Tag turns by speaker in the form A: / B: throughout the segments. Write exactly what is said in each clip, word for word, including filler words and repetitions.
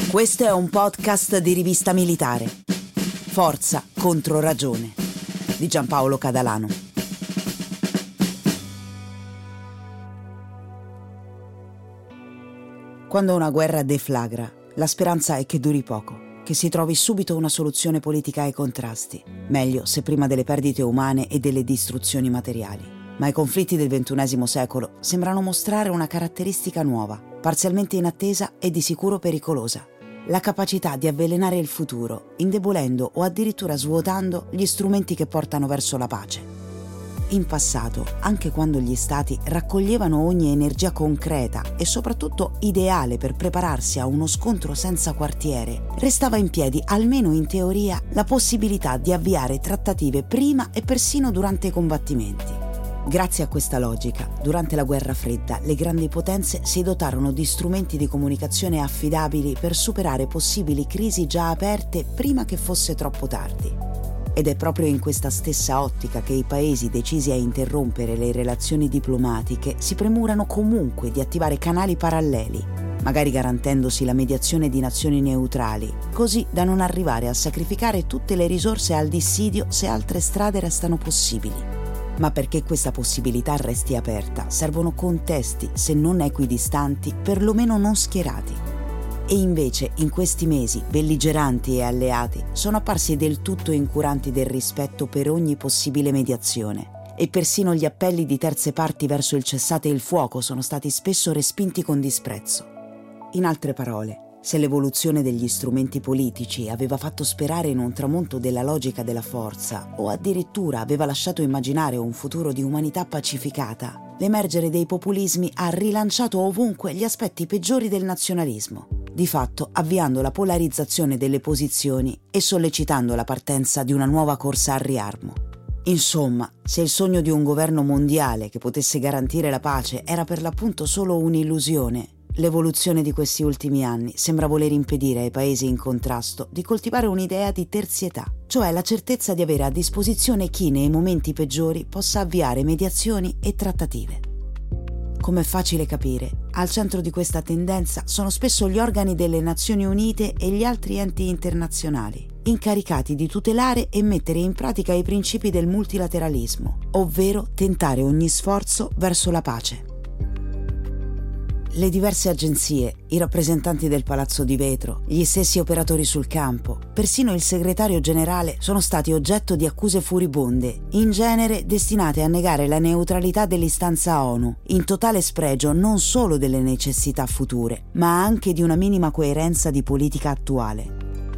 A: Questo è un podcast di Rivista Militare. Forza contro ragione di Giampaolo Cadalano. Quando una guerra deflagra, la speranza è che duri poco, che si trovi subito una soluzione politica ai contrasti. Meglio se prima delle perdite umane e delle distruzioni materiali. Ma i conflitti del ventunesimo secolo sembrano mostrare una caratteristica nuova, parzialmente inattesa e di sicuro pericolosa: la capacità di avvelenare il futuro, indebolendo o addirittura svuotando gli strumenti che portano verso la pace. In passato, anche quando gli stati raccoglievano ogni energia concreta e soprattutto ideale per prepararsi a uno scontro senza quartiere, restava in piedi, almeno in teoria, la possibilità di avviare trattative prima e persino durante i combattimenti. Grazie a questa logica, durante la Guerra Fredda, le grandi potenze si dotarono di strumenti di comunicazione affidabili per superare possibili crisi già aperte prima che fosse troppo tardi. Ed è proprio in questa stessa ottica che i paesi decisi a interrompere le relazioni diplomatiche si premurano comunque di attivare canali paralleli, magari garantendosi la mediazione di nazioni neutrali, così da non arrivare a sacrificare tutte le risorse al dissidio se altre strade restano possibili. Ma perché questa possibilità resti aperta, servono contesti, se non equidistanti, perlomeno non schierati. E invece, in questi mesi, belligeranti e alleati sono apparsi del tutto incuranti del rispetto per ogni possibile mediazione. E persino gli appelli di terze parti verso il cessate il fuoco sono stati spesso respinti con disprezzo. In altre parole, se l'evoluzione degli strumenti politici aveva fatto sperare in un tramonto della logica della forza, o addirittura aveva lasciato immaginare un futuro di umanità pacificata, l'emergere dei populismi ha rilanciato ovunque gli aspetti peggiori del nazionalismo, di fatto avviando la polarizzazione delle posizioni e sollecitando la partenza di una nuova corsa al riarmo. Insomma, se il sogno di un governo mondiale che potesse garantire la pace era per l'appunto solo un'illusione, l'evoluzione di questi ultimi anni sembra voler impedire ai paesi in contrasto di coltivare un'idea di terzietà, cioè la certezza di avere a disposizione chi nei momenti peggiori possa avviare mediazioni e trattative. Come è facile capire, al centro di questa tendenza sono spesso gli organi delle Nazioni Unite e gli altri enti internazionali, incaricati di tutelare e mettere in pratica i principi del multilateralismo, ovvero tentare ogni sforzo verso la pace. Le diverse agenzie, i rappresentanti del Palazzo di Vetro, gli stessi operatori sul campo, persino il segretario generale sono stati oggetto di accuse furibonde, in genere destinate a negare la neutralità dell'istanza ONU, in totale spregio non solo delle necessità future, ma anche di una minima coerenza di politica attuale.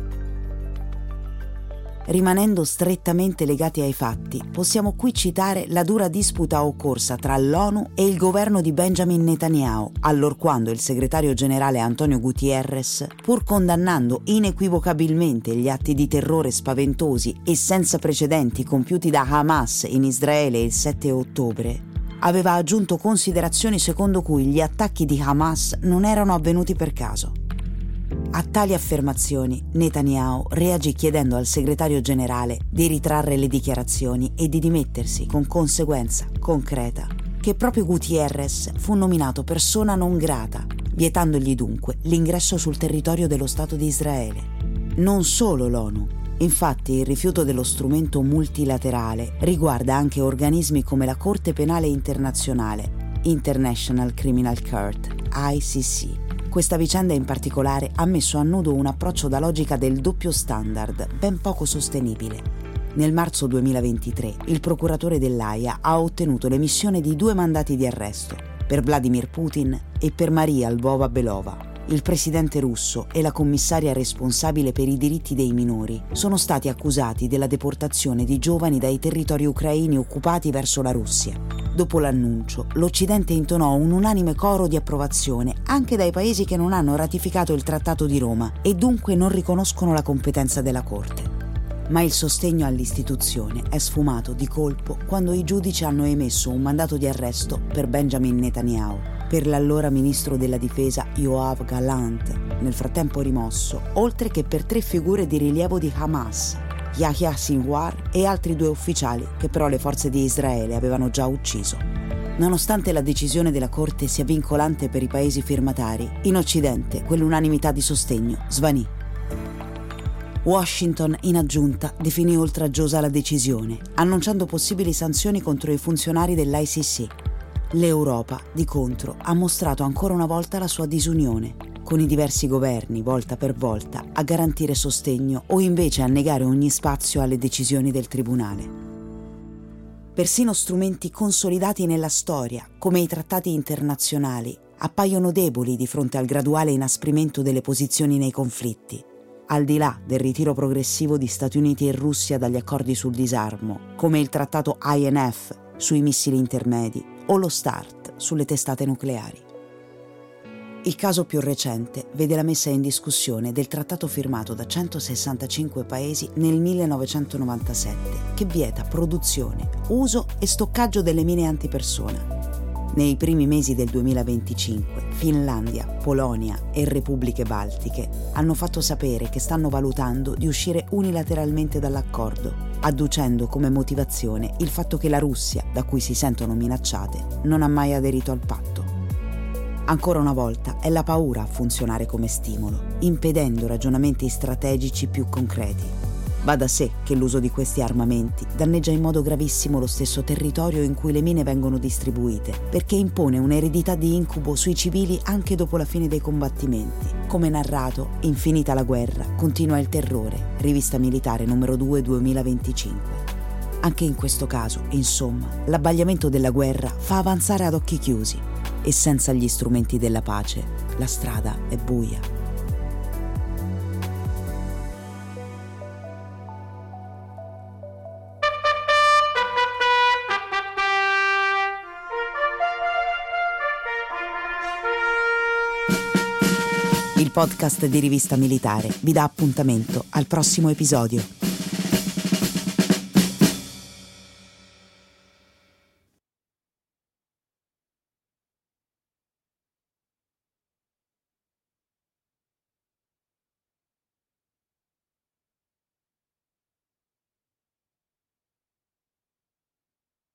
A: Rimanendo strettamente legati ai fatti, possiamo qui citare la dura disputa occorsa tra l'ONU e il governo di Benjamin Netanyahu, allorquando il segretario generale Antonio Guterres, pur condannando inequivocabilmente gli atti di terrore spaventosi e senza precedenti compiuti da Hamas in Israele il sette ottobre, aveva aggiunto considerazioni secondo cui gli attacchi di Hamas non erano avvenuti per caso. A tali affermazioni, Netanyahu reagì chiedendo al segretario generale di ritrarre le dichiarazioni e di dimettersi con conseguenza concreta che proprio Guterres fu nominato persona non grata, vietandogli dunque l'ingresso sul territorio dello Stato di Israele. Non solo l'ONU. Infatti il rifiuto dello strumento multilaterale riguarda anche organismi come la Corte Penale Internazionale, International Criminal Court, I C C. Questa vicenda in particolare ha messo a nudo un approccio da logica del doppio standard, ben poco sostenibile. Nel marzo duemilaventitré il procuratore dell'Aia ha ottenuto l'emissione di due mandati di arresto, per Vladimir Putin e per Maria Lvova-Belova. Il presidente russo e la commissaria responsabile per i diritti dei minori sono stati accusati della deportazione di giovani dai territori ucraini occupati verso la Russia. Dopo l'annuncio, l'Occidente intonò un unanime coro di approvazione anche dai paesi che non hanno ratificato il Trattato di Roma e dunque non riconoscono la competenza della Corte. Ma il sostegno all'istituzione è sfumato di colpo quando i giudici hanno emesso un mandato di arresto per Benjamin Netanyahu, per l'allora ministro della difesa Yoav Gallant, nel frattempo rimosso, oltre che per tre figure di rilievo di Hamas, Yahya Sinwar e altri due ufficiali che però le forze di Israele avevano già ucciso. Nonostante la decisione della Corte sia vincolante per i paesi firmatari, in Occidente quell'unanimità di sostegno svanì. Washington, in aggiunta, definì oltraggiosa la decisione, annunciando possibili sanzioni contro i funzionari dell'I C C. L'Europa, di contro, ha mostrato ancora una volta la sua disunione, con i diversi governi, volta per volta, a garantire sostegno o invece a negare ogni spazio alle decisioni del tribunale. Persino strumenti consolidati nella storia, come i trattati internazionali, appaiono deboli di fronte al graduale inasprimento delle posizioni nei conflitti, al di là del ritiro progressivo di Stati Uniti e Russia dagli accordi sul disarmo, come il trattato I N F sui missili intermedi o lo START sulle testate nucleari. Il caso più recente vede la messa in discussione del trattato firmato da centosessantacinque paesi nel millenovecentonovantasette che vieta produzione, uso e stoccaggio delle mine antipersona. Nei primi mesi del duemilaventicinque, Finlandia, Polonia e Repubbliche Baltiche hanno fatto sapere che stanno valutando di uscire unilateralmente dall'accordo, adducendo come motivazione il fatto che la Russia, da cui si sentono minacciate, non ha mai aderito al patto. Ancora una volta è la paura a funzionare come stimolo, impedendo ragionamenti strategici più concreti. Va da sé che l'uso di questi armamenti danneggia in modo gravissimo lo stesso territorio in cui le mine vengono distribuite, perché impone un'eredità di incubo sui civili anche dopo la fine dei combattimenti. Come narrato in Finita la guerra, continua il terrore, rivista militare numero due duemilaventicinque. Anche in questo caso, insomma, l'abbagliamento della guerra fa avanzare ad occhi chiusi e senza gli strumenti della pace la strada è buia. Il podcast di Rivista Militare vi dà appuntamento al prossimo episodio.